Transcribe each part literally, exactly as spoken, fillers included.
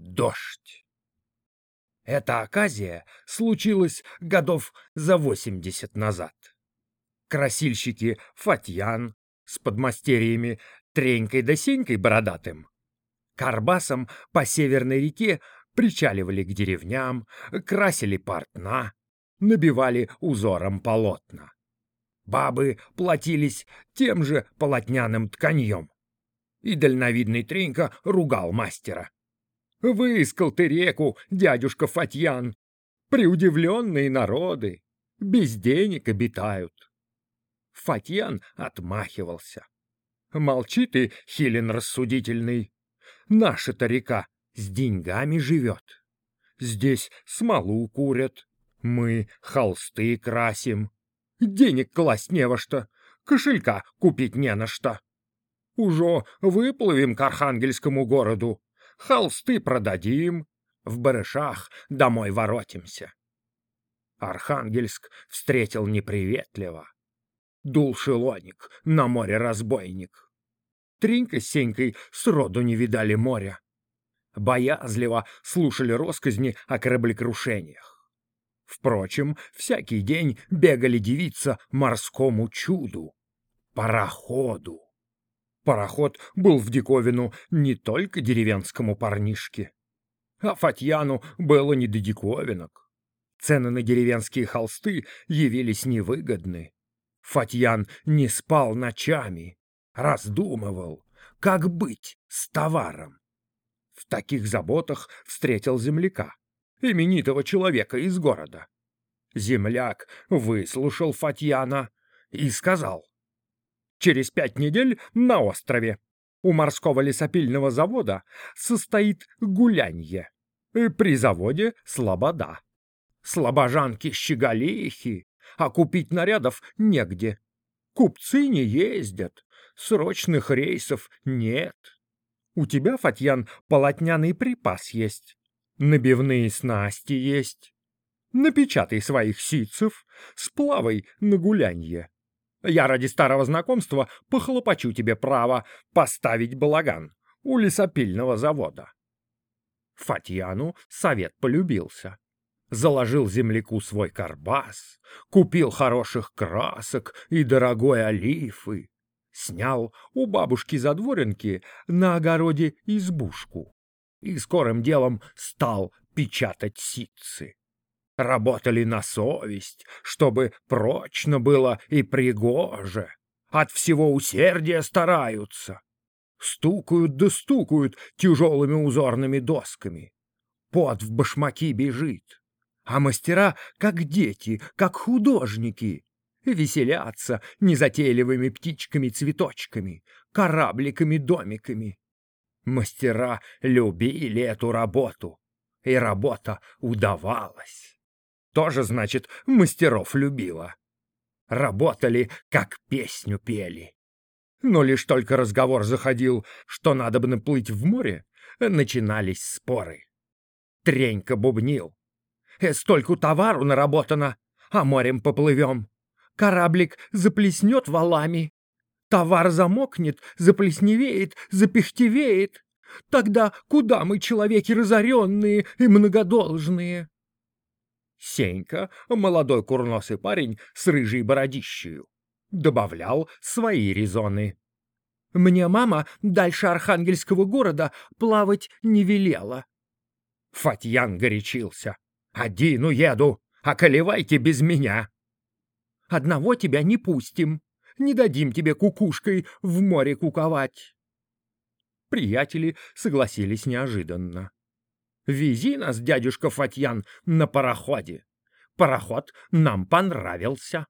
дождь. Эта оказия случилась годов за восемьдесят назад. Красильщики Фатьян с подмастерьями Тренькой да Сенькой бородатым карбасом по Северной реке причаливали к деревням, красили портна, набивали узором полотна. Бабы платились тем же полотняным тканьем. И дальновидный Тренька ругал мастера. «Выискал ты реку, дядюшка Фатьян! Приудивленные народы без денег обитают!» Фатьян отмахивался. «Молчи ты, хилен рассудительный! Наша-то река с деньгами живет. Здесь смолу курят, мы холсты красим. Денег класть не во что, кошелька купить не на что. Ужо выплывем к Архангельскому городу, холсты продадим, в барышах домой воротимся». Архангельск встретил неприветливо. Дул шелоник, на море разбойник. Тренька с Сенькой сроду не видали моря. Боязливо слушали россказни о кораблекрушениях. Впрочем, всякий день бегали дивиться морскому чуду — пароходу. Пароход был в диковину не только деревенскому парнишке. А Фатьяну было не до диковинок. Цены на деревенские холсты явились невыгодны. Фатьян не спал ночами, раздумывал, как быть с товаром. В таких заботах встретил земляка, именитого человека из города. Земляк выслушал Фатьяна и сказал: «Через пять недель на острове у морского лесопильного завода состоит гулянье. При заводе слобода. Слобожанки-щеголихи, а купить нарядов негде. Купцы не ездят, срочных рейсов нет. У тебя, Фатьян, полотняный припас есть, набивные снасти есть. Напечатай своих ситцев, сплавай на гулянье. Я ради старого знакомства похлопочу тебе право поставить балаган у лесопильного завода». Фатьяну совет полюбился. Заложил земляку свой карбас, купил хороших красок и дорогой олифы, снял у бабушки-задворенки на огороде избушку и скорым делом стал печатать ситцы. Работали на совесть, чтобы прочно было и пригоже. От всего усердия стараются. Стукают да стукают тяжелыми узорными досками. Пот в башмаки бежит. А мастера, как дети, как художники, веселятся незатейливыми птичками-цветочками, корабликами-домиками. Мастера любили эту работу, и работа удавалась. Тоже, значит, мастеров любила. Работали, как песню пели. Но лишь только разговор заходил, что надо бы наплыть в море, начинались споры. Тренька бубнил: «Столько товару наработано, а морем поплывем. Кораблик заплеснет валами. Товар замокнет, заплесневеет, запихтевеет. Тогда куда мы, человеки разоренные и многодолжные?» Сенька, молодой курносый парень с рыжей бородищею, добавлял свои резоны. «Мне мама дальше Архангельского города плавать не велела». Фатьян горячился: «Один уеду, околевайте без меня». «Одного тебя не пустим, не дадим тебе кукушкой в море куковать». Приятели согласились неожиданно. «Вези нас, дядюшка Фатьян, на пароходе. Пароход нам понравился».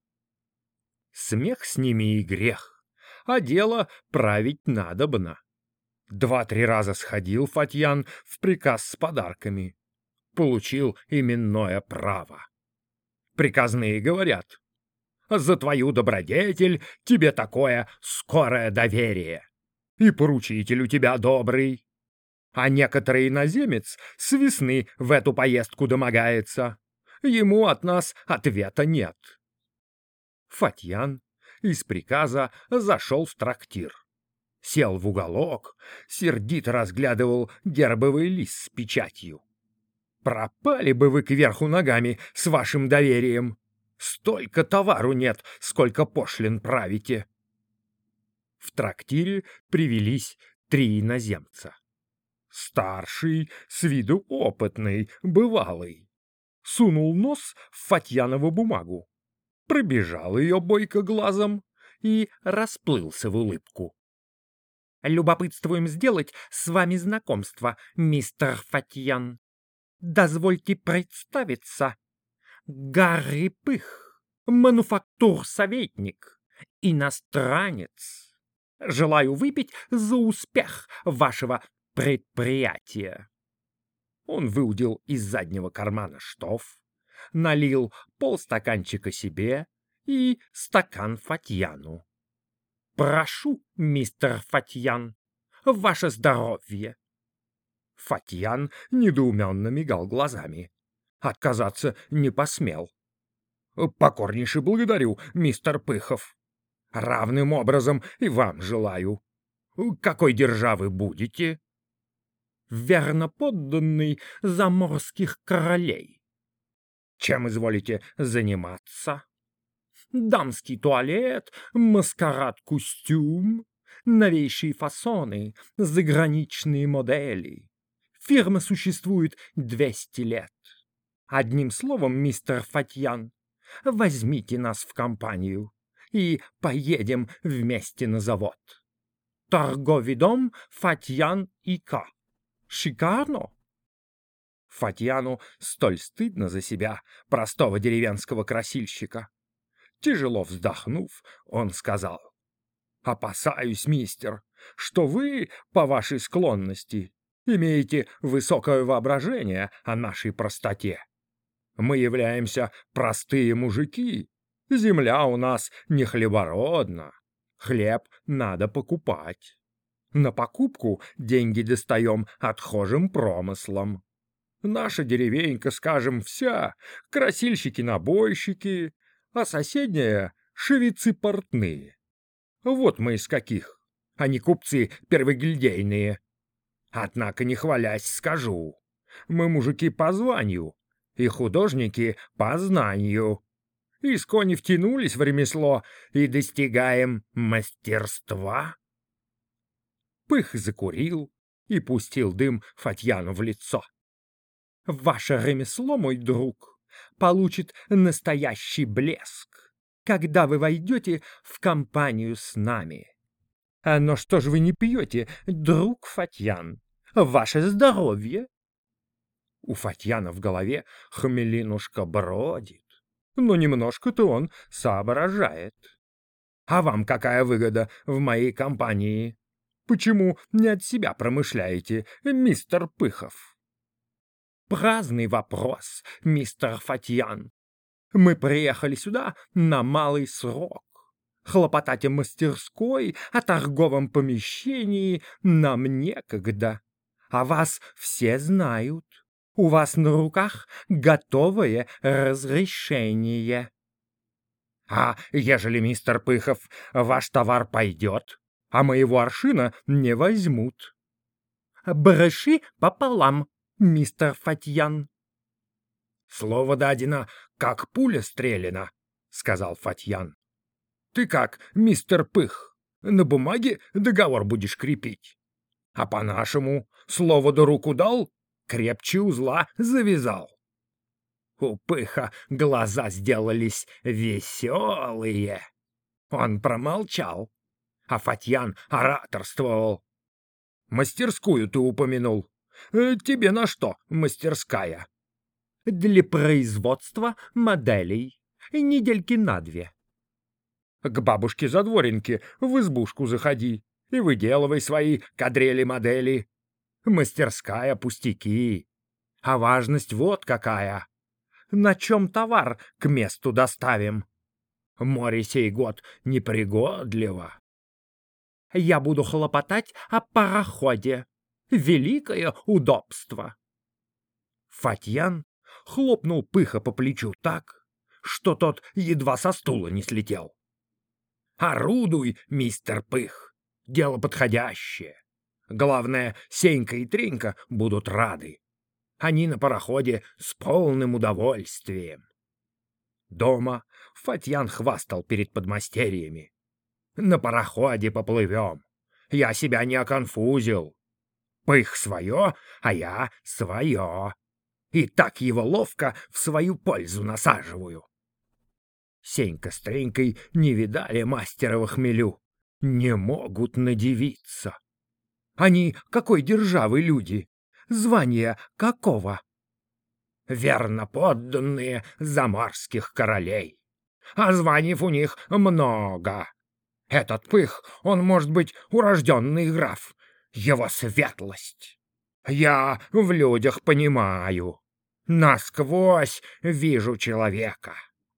Смех с ними и грех, а дело править надобно. Два-три раза сходил Фатьян в приказ с подарками. Получил именное право. Приказные говорят: «За твою добродетель тебе такое скорое доверие. И поручитель у тебя добрый». А некоторый иноземец с весны в эту поездку домогается. Ему от нас ответа нет. Фатьян из приказа зашел в трактир. Сел в уголок, сердито разглядывал гербовый лист с печатью. Пропали бы вы кверху ногами с вашим доверием. Столько товару нет, сколько пошлин правите. В трактире привелись три иноземца. Старший, с виду опытный, бывалый, сунул нос в Фатьянову бумагу, пробежал ее бойко глазом и расплылся в улыбку. «Любопытствуем сделать с вами знакомство, мистер Фатьян. Дозвольте представиться. Гарри Пых, мануфактур-советник, иностранец. Желаю выпить за успех вашего предприятия». Он выудил из заднего кармана штоф, налил полстаканчика себе и стакан Фатьяну. «Прошу, мистер Фатьян, ваше здоровье!» Фатьян недоуменно мигал глазами. Отказаться не посмел. «Покорнейше благодарю, мистер Пыхов. Равным образом и вам желаю. Какой державы будете?» «Верно подданный заморских королей». «Чем изволите заниматься?» «Дамский туалет, маскарад-костюм, новейшие фасоны, заграничные модели. Фирма существует двести лет. Одним словом, мистер Фатьян, возьмите нас в компанию и поедем вместе на завод. Торговый дом Фатьян и Ко. Шикарно!» Фатьяну столь стыдно за себя, простого деревенского красильщика. Тяжело вздохнув, он сказал: «Опасаюсь, мистер, что вы, по вашей склонности, имеете высокое воображение о нашей простоте. Мы являемся простые мужики, земля у нас не хлебородна, хлеб надо покупать. На покупку деньги достаем отхожим промыслом. Наша деревенька, скажем, вся красильщики-набойщики, а соседняя — швецы портные. Вот мы из каких, а не купцы первогильдейные. Однако, не хвалясь, скажу, мы мужики по званию и художники по знанию. Искони втянулись в ремесло и достигаем мастерства». Пых закурил и пустил дым Фатьяну в лицо. «Ваше ремесло, мой друг, получит настоящий блеск, когда вы войдете в компанию с нами. Но что же вы не пьете, друг Фатьян? Ваше здоровье!» У Фатьяна в голове хмелинушка бродит, но немножко-то он соображает. «А вам какая выгода в моей компании? Почему не от себя промышляете, мистер Пыхов?» «Праздный вопрос, мистер Фатьян. Мы приехали сюда на малый срок. Хлопотать о мастерской, о торговом помещении нам некогда. А вас все знают. У вас на руках готовое разрешение». «А ежели, мистер Пыхов, ваш товар пойдет, а моего аршина не возьмут?» «Бреши пополам, мистер Фатьян». «Слово дадено, как пуля стреляна», — сказал Фатьян. «Ты как, мистер Пых, на бумаге договор будешь крепить? А по-нашему, слово да руку дал, крепче узла завязал». У Пыха глаза сделались веселые. Он промолчал, а Фатьян ораторствовал. «Мастерскую ты упомянул. Тебе на что мастерская?» «Для производства моделей. Недельки на две». «К бабушке-задворенке в избушку заходи и выделывай свои кадрели-модели. Мастерская пустяки. А важность вот какая. На чем товар к месту доставим? Море сей год непригодливо. Я буду хлопотать о пароходе. Великое удобство». Фатьян хлопнул Пыха по плечу так, что тот едва со стула не слетел. «Орудуй, мистер Пых, дело подходящее. Главное, Сенька и Тренька будут рады. Они на пароходе с полным удовольствием. Дома Фатьян хвастал перед подмастерьями. На пароходе поплывем. Я себя не оконфузил. Пых свое, а я свое. И так его ловко в свою пользу насаживаю. Сенька с Тренькой не видали мастера во хмелю. Не могут надивиться. Они какой державы люди? Звания какого? Верно подданные заморских королей. А званий у них много. Этот Пых, он, может быть, урожденный граф, его светлость. Я в людях понимаю, насквозь вижу человека.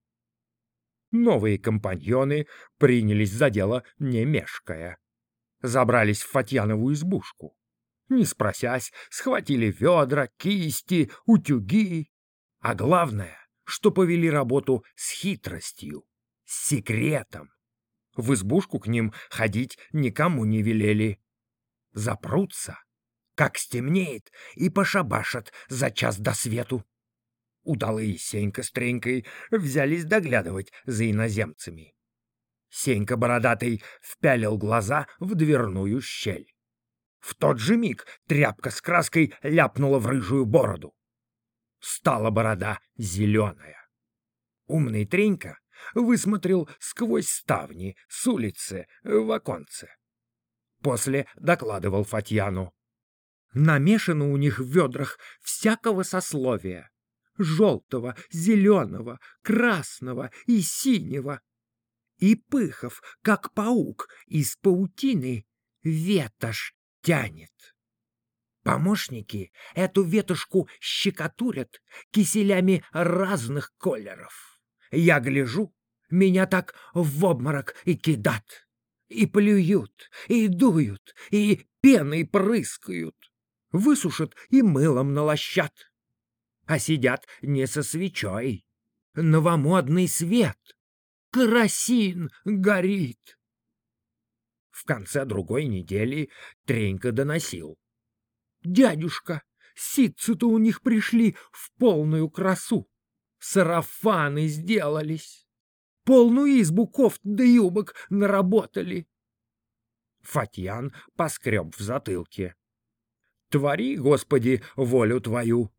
Новые компаньоны принялись за дело не мешкая. Забрались в Фатьянову избушку. Не спросясь, схватили ведра, кисти, утюги. А главное, что повели работу с хитростью, с секретом. В избушку к ним ходить никому не велели. Запрутся, как стемнеет, и пошабашат за час до свету. Удалые Сенька с Тренькой взялись доглядывать за иноземцами. Сенька бородатый впялил глаза в дверную щель. В тот же миг тряпка с краской ляпнула в рыжую бороду. Стала борода зеленая. Умный Тренька высмотрел сквозь ставни с улицы в оконце. После докладывал Фатьяну. Намешано у них в ведрах всякого сословия. Желтого, зеленого, красного и синего. И Пыхов, как паук, из паутины ветошь тянет. Помощники эту ветошку щекотурят киселями разных колеров. Я гляжу, меня так в обморок и кидат, и плюют, и дуют, и пеной прыскают, высушат и мылом налощат. А сидят не со свечой, новомодный свет, керосин горит. В конце другой недели Тренька доносил. «Дядюшка, ситцы-то у них пришли в полную красу. Сарафаны сделались. Полную избу кофт да юбок наработали». Фатьян поскреб в затылке. «Твори, Господи, волю Твою!»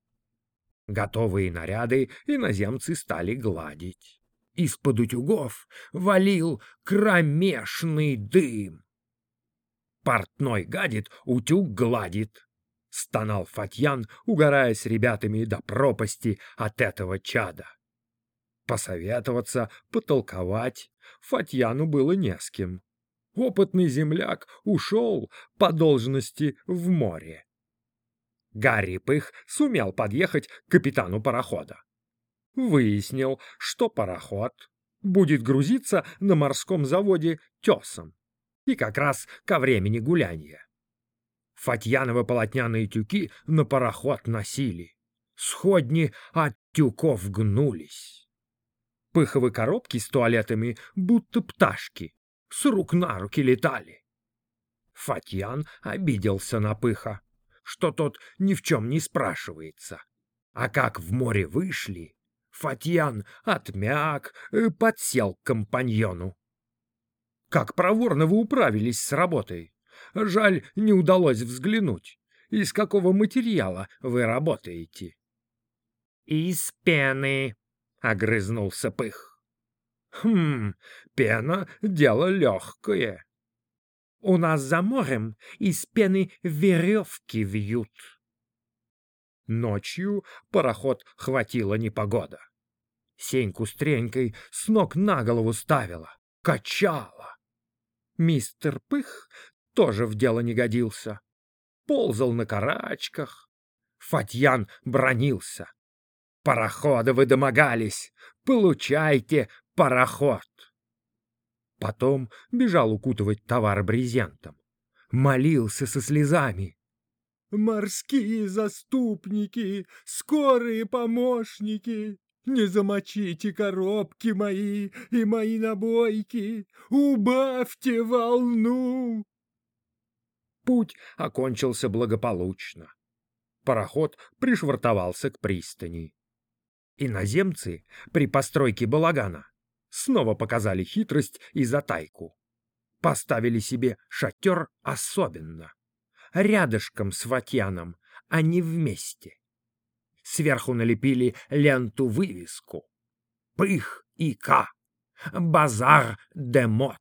Готовые наряды иноземцы стали гладить. Из-под утюгов валил кромешный дым. «Портной гадит, утюг гладит», — стонал Фатьян, угорая с ребятами до пропасти от этого чада. Посоветоваться, потолковать Фатьяну было не с кем. Опытный земляк ушел по должности в море. Гарри Пых сумел подъехать к капитану парохода. Выяснил, что пароход будет грузиться на морском заводе тесом, и как раз ко времени гулянья. Фатьяновы полотняные тюки на пароход носили, сходни от тюков гнулись. Пыховы коробки с туалетами, будто пташки, с рук на руки летали. Фатьян обиделся на Пыха, что тот ни в чем не спрашивается. А как в море вышли, Фатьян отмяк, подсел к компаньону. Как проворно вы управились с работой. Жаль, не удалось взглянуть, из какого материала вы работаете. Из пены, огрызнулся Пых. Хм, пена — дело легкое. У нас за морем из пены веревки вьют. Ночью пароход хватила непогода. Сеньку с Тренькой с ног на голову ставила, качала. Мистер Пых тоже в дело не годился. Ползал на карачках. Фатьян бранился. Парохода вы домогались. Получайте пароход. Потом бежал укутывать товар брезентом. Молился со слезами. «Морские заступники, скорые помощники, Не замочите коробки мои и мои набойки, убавьте волну. Путь окончился благополучно. Пароход пришвартовался к пристани. Иноземцы при постройке балагана снова показали хитрость и затайку. Поставили себе шатер особенно, рядышком с Фатьяном, а не вместе. Сверху налепили ленту-вывеску: «Пых и К. Базар де мод».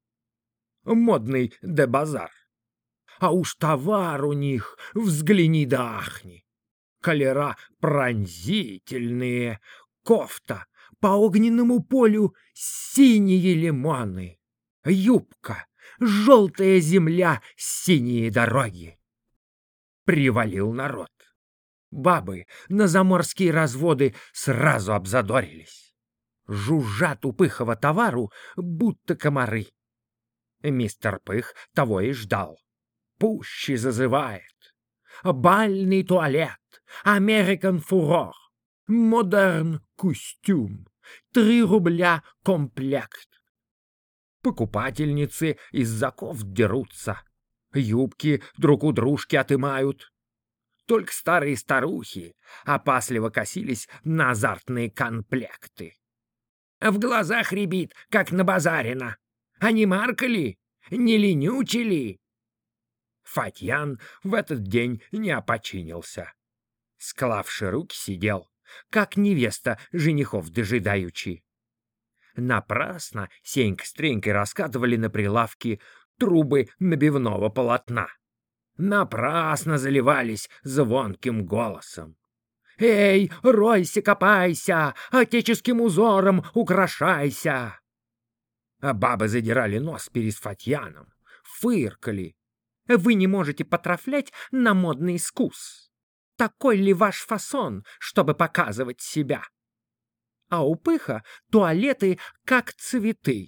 Модный де базар. А уж товар у них, взгляни да ахни. Колера пронзительные, кофта по огненному полю синие лимоны, юбка, желтая земля, синие дороги. Привалил народ. Бабы на заморские разводы сразу обзадорились. Жужжат у Пыхова товару, будто комары. Мистер Пых того и ждал. Пуще зазывает. Бальный туалет, Американ фурор, модерн костюм, три рубля комплект. Покупательницы из оков дерутся, юбки друг у дружки отымают. Только старые старухи опасливо косились на азартные комплекты. В глазах рябит, как на базарина. А не марка ли? Не ленючий ли? Фатьян в этот день не опочинился. Склавши руки сидел, как невеста женихов дожидаючи. Напрасно Сенька с Тренькой раскатывали на прилавке трубы набивного полотна. Напрасно заливались звонким голосом. «Эй, ройся, копайся, отеческим узором украшайся!» А бабы задирали нос перед Фатьяном, фыркали. «Вы не можете потрафлять на модный искус. Такой ли ваш фасон, чтобы показывать себя? А у Пыха туалеты как цветы».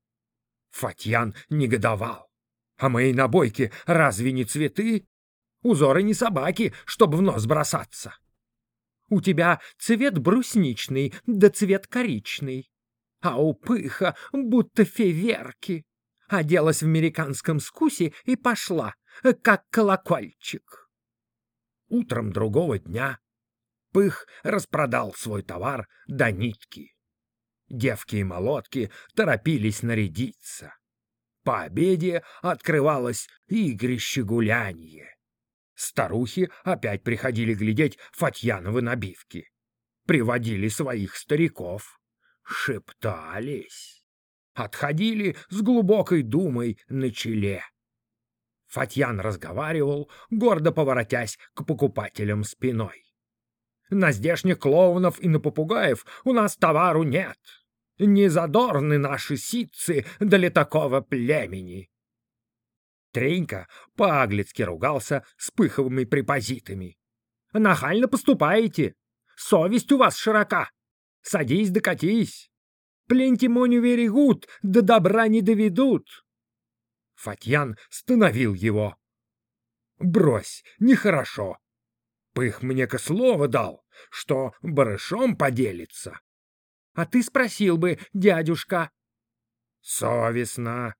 Фатьян негодовал. «А мои набойки разве не цветы? Узоры не собаки, чтобы в нос бросаться. У тебя цвет брусничный, да цвет коричный, а у Пыха будто фейерверки. Оделась в американском скусе и пошла, как колокольчик». Утром другого дня Пых распродал свой товар до нитки. Девки и молодки торопились нарядиться. По обеде открывалось игрище-гулянье. Старухи опять приходили глядеть Фатьяновы набивки. Приводили своих стариков. Шептались. Отходили с глубокой думой на челе. Фатьян разговаривал, гордо поворотясь к покупателям спиной. «На здешних клоунов и на попугаев у нас товару нет. Не задорны наши ситцы для такого племени». Тренька по-аглицки ругался с Пыховыми препозитами. «Нахально поступаете. Совесть у вас широка. Садись да катись. Плентимоню верегут, до добра не доведут». Фатьян становил его. «Брось, нехорошо. Пых мне-ка слово дал, что барышом поделится». «А ты спросил бы, дядюшка». «Совестно».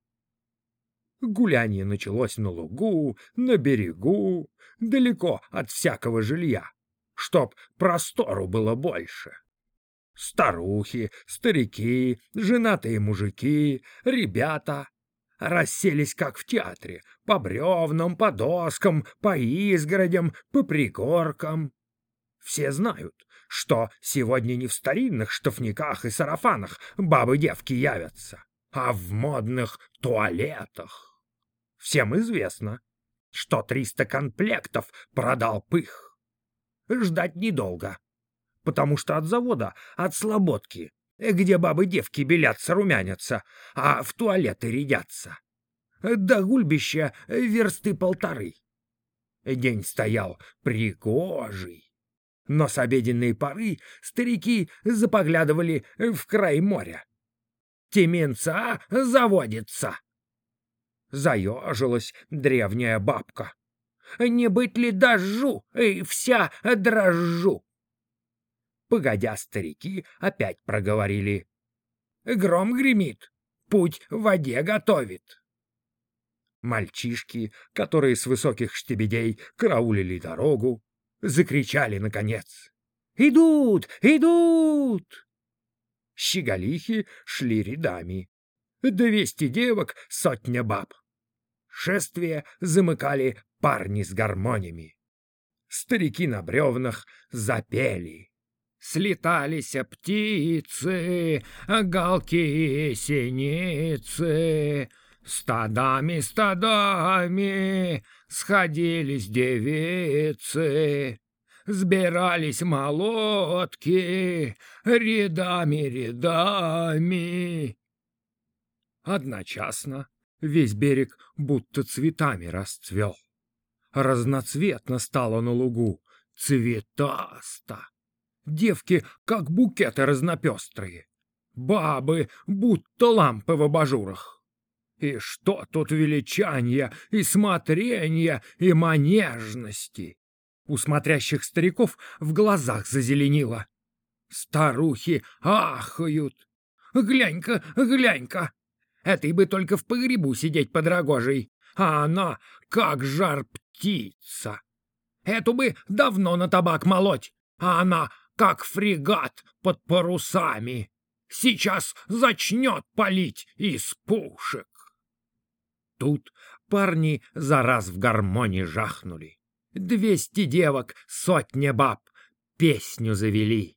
Гулянье началось на лугу, на берегу, далеко от всякого жилья, чтоб простору было больше. Старухи, старики, женатые мужики, ребята расселись, как в театре, по бревнам, по доскам, по изгородям, по пригоркам. Все знают, что сегодня не в старинных штофниках и сарафанах бабы-девки явятся, а в модных туалетах. Всем известно, что триста комплектов продал Пых. Ждать недолго, потому что от завода, от слободки, где бабы-девки белятся, румянятся, а в туалеты рядятся, до гульбища версты полторы. День стоял пригожий, но с обеденной поры старики запоглядывали в край моря. Теменца заводится. Заежилась древняя бабка. «Не быть ли дождю, и вся дрожжу?» Погодя, старики опять проговорили: «Гром гремит, путь в воде готовит». Мальчишки, которые с высоких штебедей караулили дорогу, закричали наконец: «Идут! Идут!» Щеголихи шли рядами. Двести девок, сотня баб. Шествие замыкали парни с гармонями. Старики на бревнах запели. Слетались птицы, галки и синицы, стадами, стадами сходились девицы, сбирались молодки рядами, рядами. Одночасно весь берег будто цветами расцвел. Разноцветно стало на лугу, цветасто. Девки, как букеты разнопестрые, бабы, будто лампы в абажурах. И что тут величанья, и смотренья, и манежности! У смотрящих стариков в глазах зазеленило. Старухи ахают. «Глянь-ка, глянь-ка! Этой бы только в погребу сидеть под рогожей, а она как жар птица! Эту бы давно на табак молоть, а она как фрегат под парусами! Сейчас зачнет палить из пушек!» Тут парни за раз в гармоне жахнули. Двести девок, сотня баб песню завели.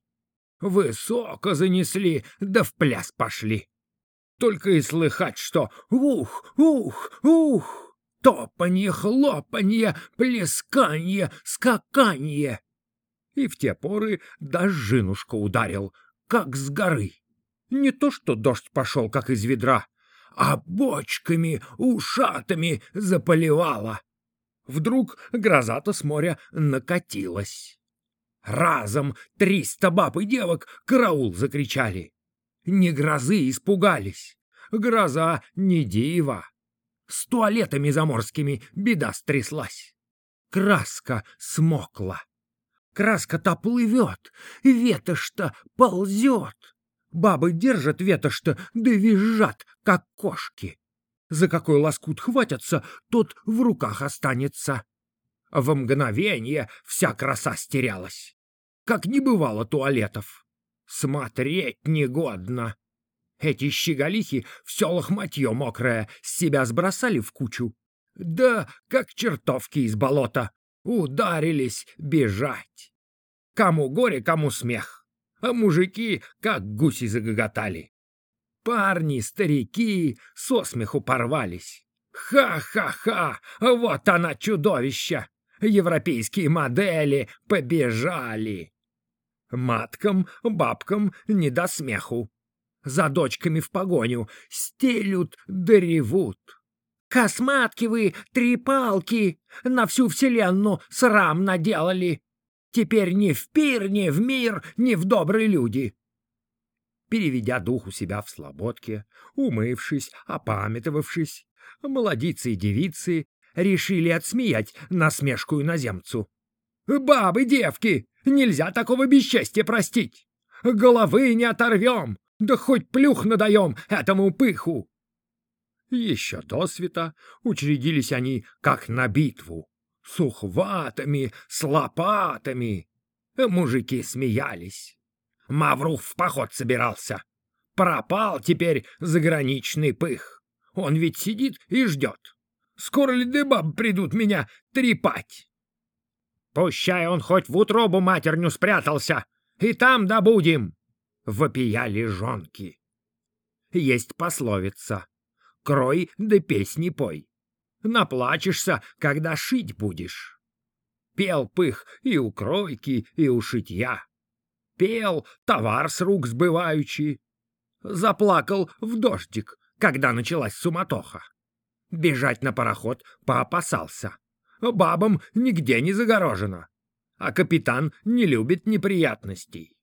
Высоко занесли, да в пляс пошли. Только и слыхать, что ух, ух, ух, топанье, хлопанье, плесканье, скаканье. И в те поры дождинушка ударил, как с горы. Не то что дождь пошел, как из ведра, а бочками, ушатами заполивало. Вдруг гроза-то с моря накатилась. Разом триста баб и девок караул закричали. Не грозы испугались, гроза не дива. С туалетами заморскими беда стряслась. Краска смокла. Краска-то плывет, ветошь-то ползет. Бабы держат ветошь-то, да визжат, как кошки. За какой лоскут хватятся, тот в руках останется. В мгновение вся краса стерялась. Как не бывало туалетов. Смотреть негодно. Эти щеголихи все лохматье мокрое с себя сбросали в кучу. Да, как чертовки из болота, ударились бежать. Кому горе, кому смех. А мужики, как гуси, загоготали. Парни, старики со смеху порвались. Ха-ха-ха! Вот она, чудовище! Европейские модели побежали. Маткам, бабкам не до смеху. За дочками в погоню стелют да ревут. Косматки вы, трепалки, на всю вселенную срам наделали. Теперь ни в пир, ни в мир, ни в добрые люди. Переведя дух у себя в слободке, умывшись, опамятовавшись, молодицы и девицы решили отсмеять насмешку иноземцу. «Бабы, девки, нельзя такого бесчестия простить! Головы не оторвем, да хоть плюх надаем этому пыху!» Еще досвета учредились они, как на битву, с ухватами, с лопатами. Мужики смеялись. Маврух в поход собирался. Пропал теперь заграничный пых. Он ведь сидит и ждет. Скоро ли да бабы придут меня трепать? Пущай он хоть в утробу матерню спрятался, и там добудем, — вопияли жонки. Есть пословица: крой да песни пой. Наплачешься, когда шить будешь. Пел пых и у кройки, и у шитья. Пел, товар с рук сбываючи. Заплакал в дождик, когда началась суматоха. Бежать на пароход поопасался. Бабам нигде не загорожено, а капитан не любит неприятностей.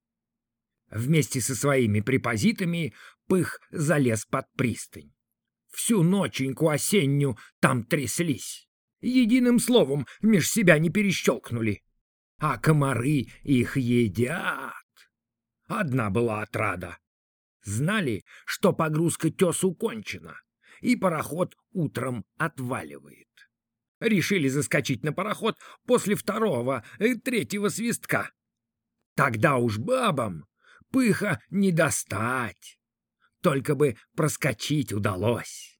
Вместе со своими препозитами пых залез под пристань. Всю ноченьку осеннюю там тряслись. Единым словом меж себя не перещелкнули. А комары их едят. Одна была отрада. Знали, что погрузка тесу кончена, и пароход утром отваливает. Решили заскочить на пароход после второго и третьего свистка. Тогда уж бабам пыха не достать, только бы проскочить удалось.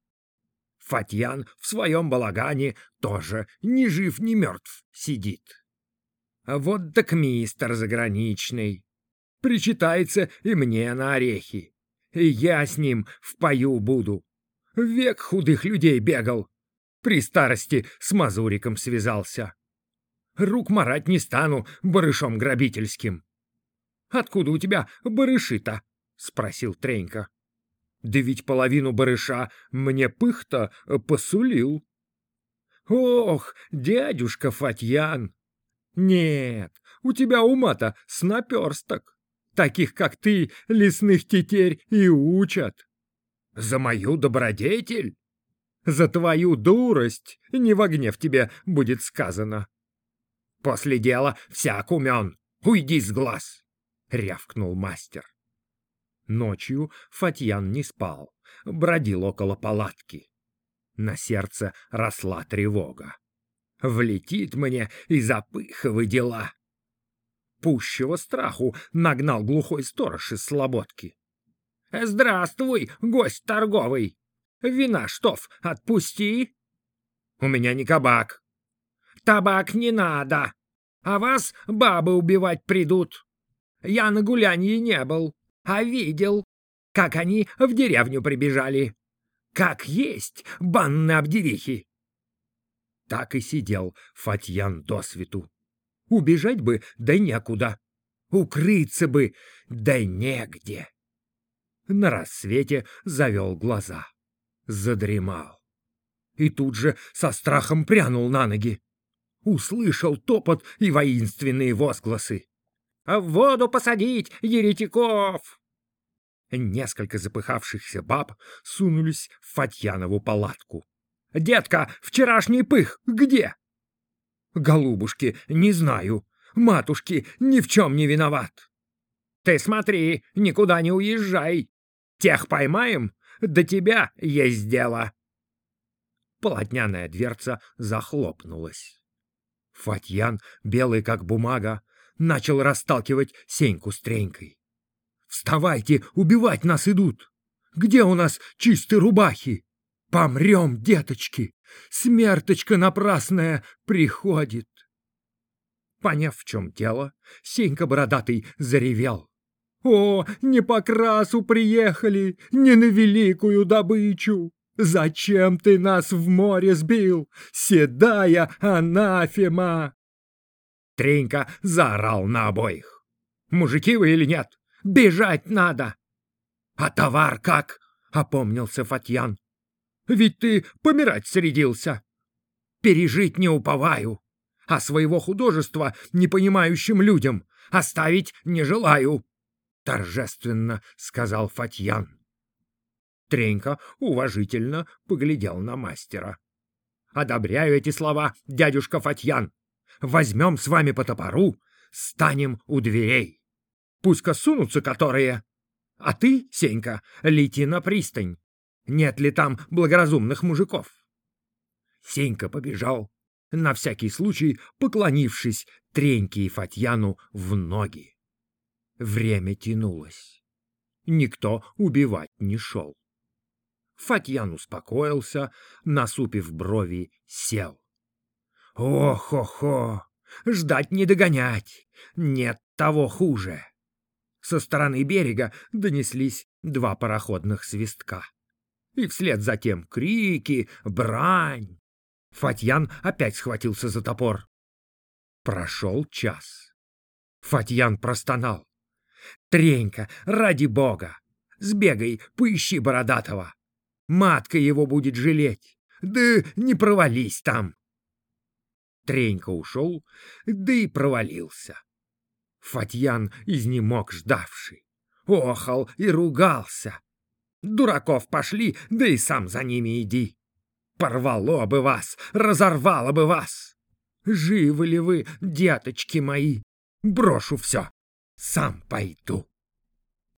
Фатьян в своем балагане тоже ни жив, ни мертв сидит. А вот так мистер заграничный причитается и мне на орехи, и я с ним в пою буду. Век худых людей бегал, при старости с мазуриком связался. Рук марать не стану барышом грабительским. — Откуда у тебя барыши-то? — спросил Тренька. — Да ведь половину барыша мне пых-то посулил. — Ох, дядюшка Фатьян! Нет, у тебя ума-то с наперсток. Таких, как ты, лесных тетерь и учат. За мою добродетель? За твою дурость не во гнев тебе будет сказано. После дела всяк умен. Уйди с глаз, — рявкнул мастер. Ночью Фатьян не спал, бродил около палатки. На сердце росла тревога. Влетит мне и запыховы дела. Пущего страху нагнал глухой сторож из слободки. — Здравствуй, гость торговый! Вина, штоф, отпусти! — У меня не кабак. — Табак не надо, а вас бабы убивать придут. Я на гулянье не был, а видел, как они в деревню прибежали. Как есть банные обдерихи. Так и сидел Фатьян досвету. Убежать бы, да некуда. Укрыться бы, да негде. На рассвете завел глаза. Задремал. И тут же со страхом прянул на ноги. Услышал топот и воинственные возгласы. «В воду посадить, еретиков!» Несколько запыхавшихся баб сунулись в Фатьянову палатку. «Детка, вчерашний пых где?» «Голубушки, не знаю. Матушки, ни в чем не виноват». «Ты смотри, никуда не уезжай. Тех поймаем, до тебя есть дело». Полотняная дверца захлопнулась. Фатьян, белый как бумага, начал расталкивать Сеньку с Тренькой. «Вставайте, убивать нас идут! Где у нас чистые рубахи? Помрем, деточки! Смерточка напрасная приходит!» Поняв, в чем дело, Сенька бородатый заревел. «О, не по красу приехали, не на великую добычу! Зачем ты нас в море сбил, седая анафема?» Тренька заорал на обоих. «Мужики вы или нет? Бежать надо!» «А товар как?» — опомнился Фатьян. «Ведь ты помирать средился!» «Пережить не уповаю, а своего художества непонимающим людям оставить не желаю!» — торжественно сказал Фатьян. Тренька уважительно поглядел на мастера. «Одобряю эти слова, дядюшка Фатьян. Возьмем с вами по топору, станем у дверей. Пусть-ка сунутся которые. А ты, Сенька, лети на пристань. Нет ли там благоразумных мужиков?» Сенька побежал, на всякий случай поклонившись Треньке и Фатьяну в ноги. Время тянулось. Никто убивать не шел. Фатьян успокоился, насупив брови, сел. «Ох-хо-хо! Ждать не догонять! Нет того хуже!» Со стороны берега донеслись два пароходных свистка. И вслед за тем крики, брань. Фатьян опять схватился за топор. Прошел час. Фатьян простонал. «Тренька, ради бога, сбегай, поищи бородатого. Матка его будет жалеть. Да не провались там!» Тренька ушел, да и провалился. Фатьян изнемог ждавший. Охал и ругался. «Дураков пошли, да и сам за ними иди. Порвало бы вас, разорвало бы вас. Живы ли вы, деточки мои? Брошу все, сам пойду».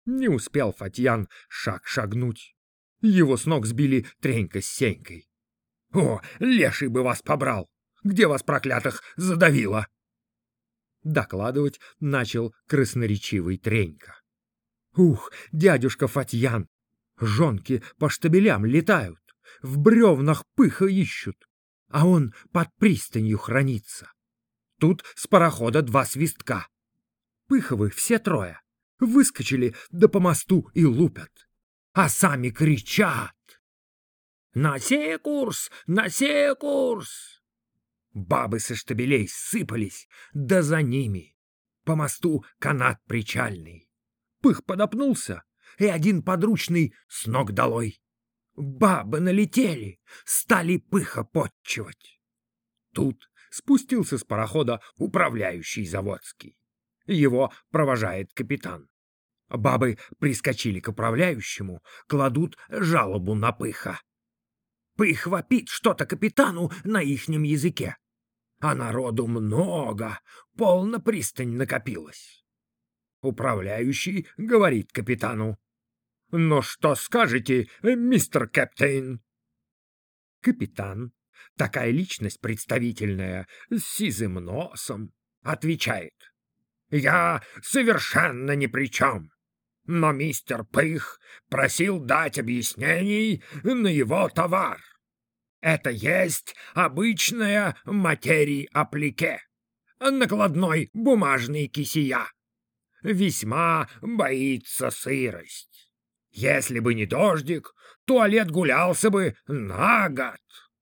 Не успел Фатьян шаг шагнуть. Его с ног сбили Тренька с Сенькой. «О, леший бы вас побрал! Где вас, проклятых, задавило?» Докладывать начал красноречивый Тренька. «Ух, дядюшка Фатьян! Жонки по штабелям летают, в бревнах пыха ищут, а он под пристанью хранится. Тут с парохода два свистка. Пыховы все трое выскочили да по мосту и лупят, а сами кричат: «На сей курс! На сей курс!» Бабы со штабелей сыпались, да за ними. По мосту канат причальный. Пых подопнулся, и один подручный с ног долой. Бабы налетели, стали пыха подчивать. Тут спустился с парохода управляющий заводский. Его провожает капитан. Бабы прискочили к управляющему, кладут жалобу на пыха. Пых вопит что-то капитану на ихнем языке. А народу много, полна пристань накопилась. Управляющий говорит капитану: «Ну что скажете, мистер Кэптейн?» Капитан, такая личность представительная, с сизым носом, отвечает: «Я совершенно ни при чем, но мистер Пых просил дать объяснений на его товар. Это есть обычная материй-аплике, накладной бумажный кисия. Весьма боится сырость. Если бы не дождик, туалет гулялся бы на год».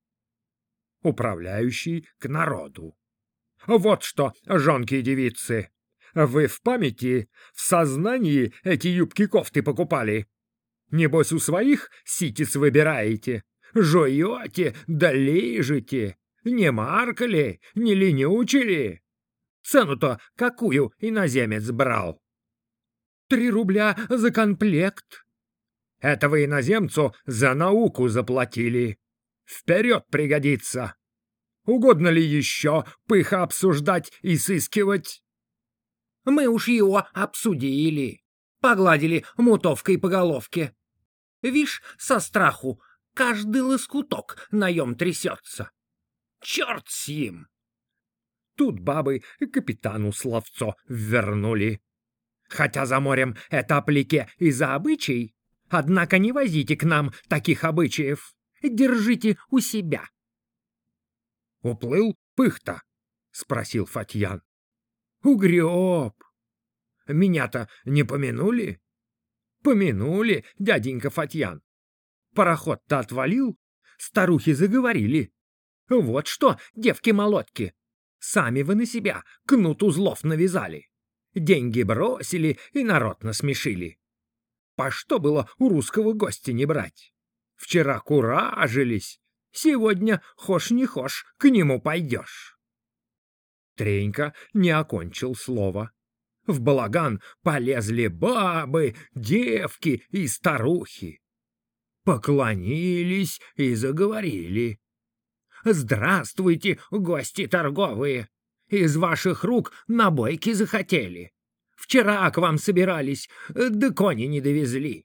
Управляющий к народу: «Вот что, жонки и девицы, вы в памяти, в сознании эти юбки-кофты покупали? Небось, у своих ситец выбираете, жуете да лижете, не маркали, не ленючили? Цену-то какую иноземец брал?» «Три рубля за комплект». «Это вы иноземцу за науку заплатили. Вперед пригодится. Угодно ли еще пыха обсуждать и сыскивать?» «Мы уж его обсудили, погладили мутовкой по головке. Вишь, со страху каждый лоскуток наем трясется. Черт с ним!» Тут бабы капитану словцо вернули. «Хотя за морем это аплике и за обычай, однако не возите к нам таких обычаев, держите у себя». «Уплыл пых-то?» — спросил Фатьян. «Угреб. Меня-то не помянули?» «Помянули, дяденька Фатьян. Пароход-то отвалил, старухи заговорили. Вот что, девки-молотки, сами вы на себя кнут узлов навязали, деньги бросили и народ насмешили. По что было у русского гостя не брать? Вчера куражились, сегодня, хошь не хошь, к нему пойдешь». Тренька не окончил слова. В балаган полезли бабы, девки и старухи. Поклонились и заговорили: «Здравствуйте, гости торговые! Из ваших рук набойки захотели. Вчера к вам собирались, да кони не довезли».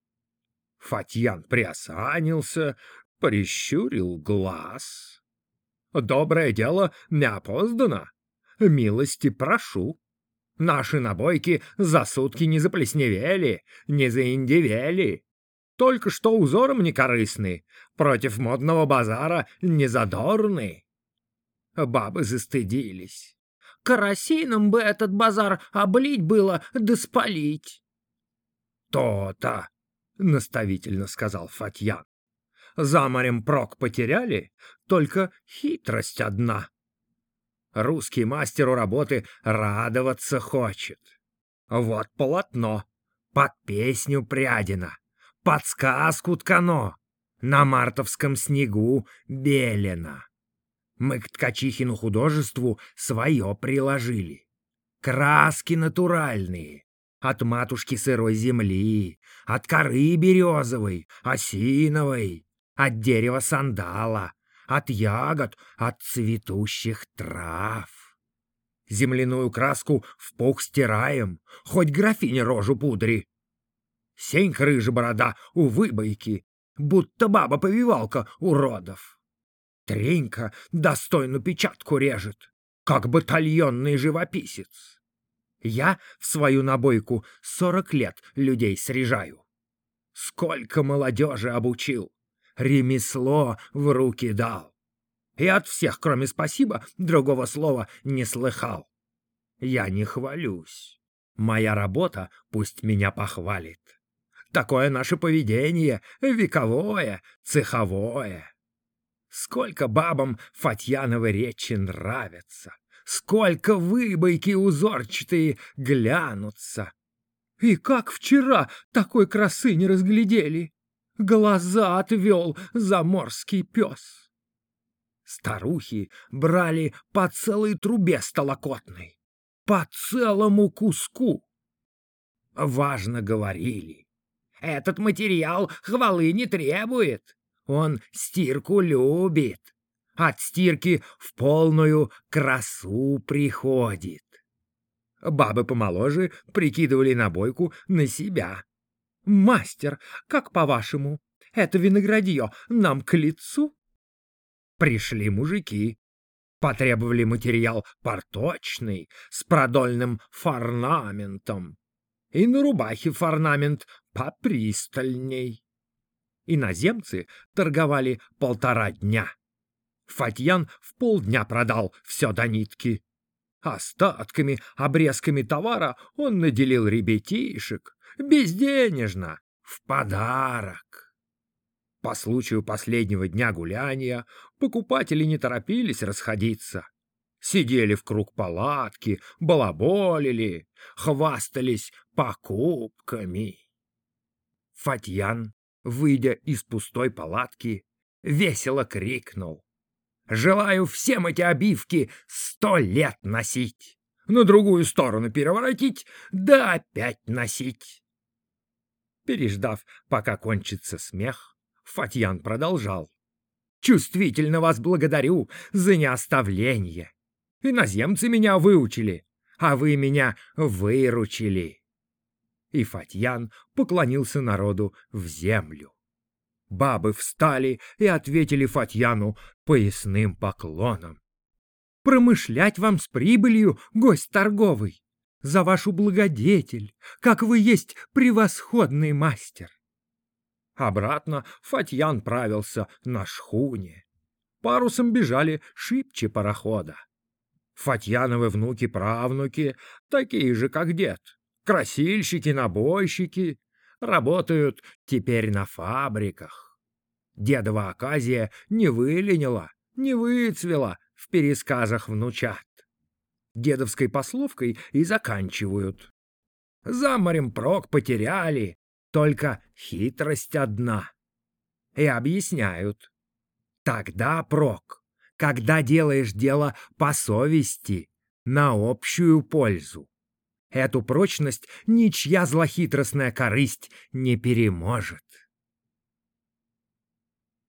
Фатьян приосанился, прищурил глаз. «Доброе дело не опоздано. Милости прошу. Наши набойки за сутки не заплесневели, не заиндевели. Только что узором не корыстны, против модного базара не задорны». Бабы застыдились. «Керосином бы этот базар облить было да спалить». «То-то», — наставительно сказал Фатьян. «За морем прок потеряли, только хитрость одна. Русский мастеру работы радоваться хочет. Вот полотно, под песню прядено, под сказку ткано, на мартовском снегу белено. Мы к ткачихину художеству свое приложили. Краски натуральные, от матушки сырой земли, от коры березовой, осиновой, от дерева сандала, от ягод, от цветущих трав. Земляную краску в пух стираем, хоть графине рожу пудри. Сень рыжа борода у выбойки, будто баба-повивалка у родов. Тренька достойную печатку режет, как батальонный живописец. Я в свою набойку сорок лет людей срежаю. Сколько молодежи обучил, ремесло в руки дал. И от всех, кроме спасибо, другого слова не слыхал. Я не хвалюсь. Моя работа пусть меня похвалит. Такое наше поведение вековое, цеховое. Сколько бабам Фатьяновы речи нравятся, сколько выбойки узорчатые глянутся. И как вчера такой красы не разглядели, глаза отвел заморский пес. Старухи брали по целой трубе столокотной, по целому куску. Важно говорили. Этот материал хвалы не требует. Он стирку любит. От стирки в полную красу приходит. Бабы помоложе прикидывали набойку на себя. «Мастер, как по-вашему, это виноградье нам к лицу?» Пришли мужики. Потребовали материал порточный, с продольным форнаментом. И на рубахе форнамент попристальней. Иноземцы торговали полтора дня. Фатьян в полдня продал все до нитки. Остатками, обрезками товара он наделил ребятишек, безденежно, в подарок. По случаю последнего дня гуляния покупатели не торопились расходиться. Сидели в круг палатки, балаболили, хвастались покупками. Фатьян, выйдя из пустой палатки, весело крикнул: «Желаю всем эти обивки сто лет носить, на другую сторону переворотить, да опять носить!» Переждав, пока кончится смех, Фатьян продолжал: «Чувствительно вас благодарю за неоставление. Иноземцы меня выучили, а вы меня выручили». И Фатьян поклонился народу в землю. Бабы встали и ответили Фатьяну поясным поклоном. «Промышлять вам с прибылью, гость торговый, за вашу благодетель, как вы есть превосходный мастер». Обратно Фатьян правился на шхуне. Парусом бежали шибче парохода. Фатьяновы внуки-правнуки, такие же, как дед, красильщики, набойщики, работают теперь на фабриках. Дедова оказия не выленила, не выцвела в пересказах внучат. Дедовской пословкой и заканчивают. За морем прок потеряли, только хитрость одна. И объясняют. Тогда прок, когда делаешь дело по совести, на общую пользу. Эту прочность ничья злохитростная корысть не переможет.